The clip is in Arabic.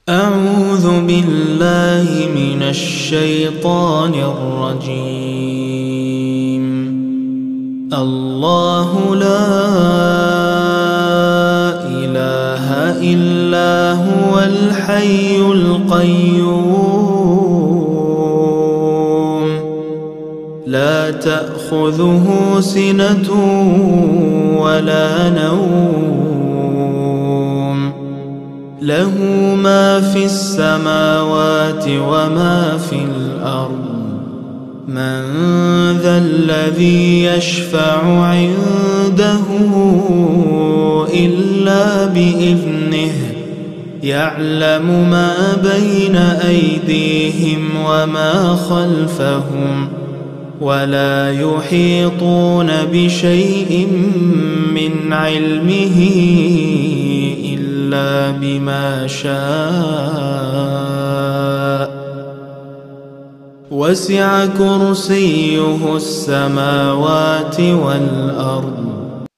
أعوذ بالله من الشيطان الرجيم. الله لا إله إلا هو الحي القيوم لا تأخذه سنة ولا نوم له ما في السماوات وما في الأرض من ذا الذي يشفع عنده إلا بإذنه يعلم ما بين أيديهم وما خلفهم ولا يحيطون بشيء من علمه إلا بما شاء وسع كرسيه السماوات والأرض